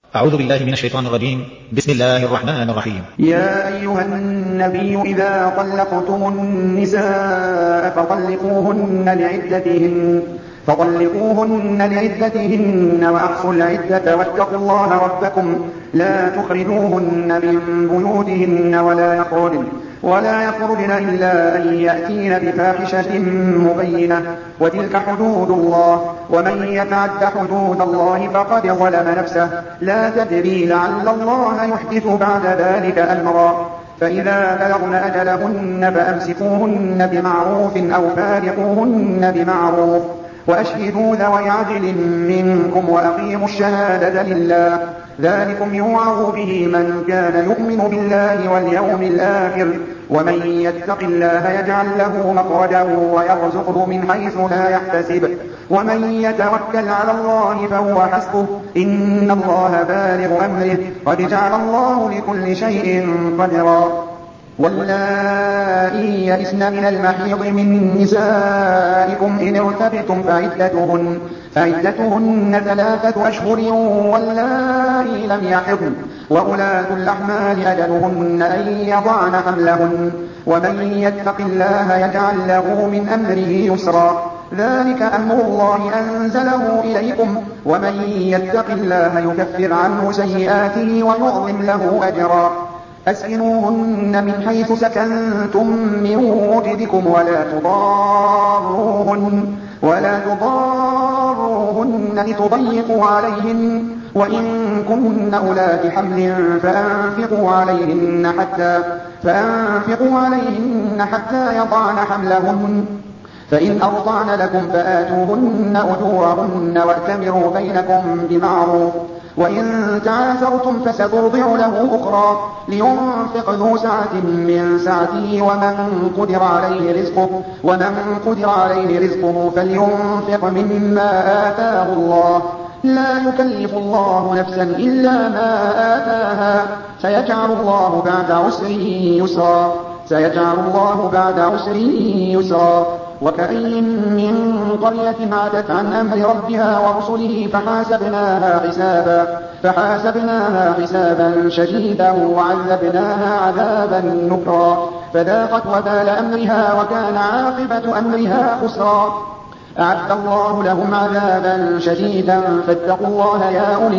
أعوذ بالله من الشيطان الرجيم. بسم الله الرحمن الرحيم. يا أيها النبي إذا طلقتم النساء فطلقوهن لعدتهن وأحصوا العدة واتقوا الله ربكم لا تخرجوهن من بيوتهن ولا يخرجن إلا أن يأتين بفاحشة مبينة وتلك حدود الله ومن يتعد حدود الله فقد ظلم نفسه لا تدري لعل الله يحدث بعد ذلك أمرا فإذا بلغن أجلهن فأمسكوهن بمعروف أو فارقوهن بمعروف وأشهدوا ذوي عدل منكم وأقيموا الشهادة لله ذلكم يوعظ به من كان يؤمن بالله واليوم الآخر ومن يتق الله يجعل له مخرجا ويرزقه من حيث لا يحتسب ومن يتوكل على الله فهو حسبه إن الله بالغ أمره قد جعل الله لكل شيء قدرا واللائي يئسن من المحيض من نسائكم إن ارتبتم فعدتهن 3 أشهر واللائي لم يحضن وأولاة الأحمال أجلهن أن يضعن حملهن ومن يتق الله يجعل له من أمره يسرا ذلك أمر الله أنزله إليكم ومن يتق الله يكفر عنه سيئاته ويعظم له أجرا أسكنوهن من حيث سكنتم من وجدكم ولا تضاروهن لتضيقوا عليهن وإن كن أولات حمل فأنفقوا عليهن حتى يضعن حملهن فإن أرضعن لكم فآتوهن أجورهن وأتمروا بينكم بمعروف وإن تعاثرتم فسترضع له أخرى لينفق ذو سعة من سعته ومن قدر عليه رزقه فلينفق مما آتاه الله لا يكلف الله نفسا إلا ما آتاها سيجعل الله بعد عسر يسرا وكأين من قرية عتت عن أمر ربها ورسله فحاسبناها حسابا شديدا وعذبناها عذابا نكرا فذاقت وبال أمرها وكان عاقبة أمرها خسرا أعد الله لهم عذابا شديدا فاتقوا الله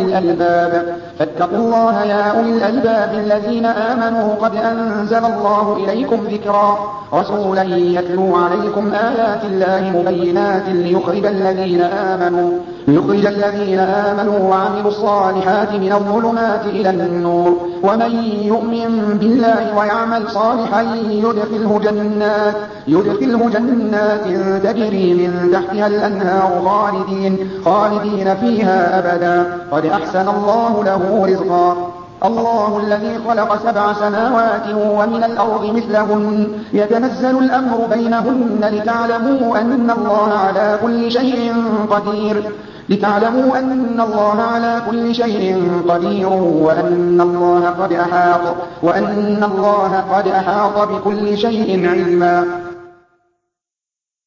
يا أولي الألباب الذين آمنوا قد أنزل الله إليكم ذكرا رسولا يتلو عليكم آيات الله مبينات ليخرج الذين آمنوا وعملوا الصالحات من الظلمات إلى النور ومن يؤمن بالله ويعمل صالحا يدخله جنات تجري من تحتها الأنهار خالدين فيها أبدا قد أحسن الله له رزقا الله الذي خلق 7 سماوات ومن الأرض مثلهن يتنزل الأمر بينهن لتعلموا أن الله على كل شيء قدير وأن الله قد أحاط بكل شيء علما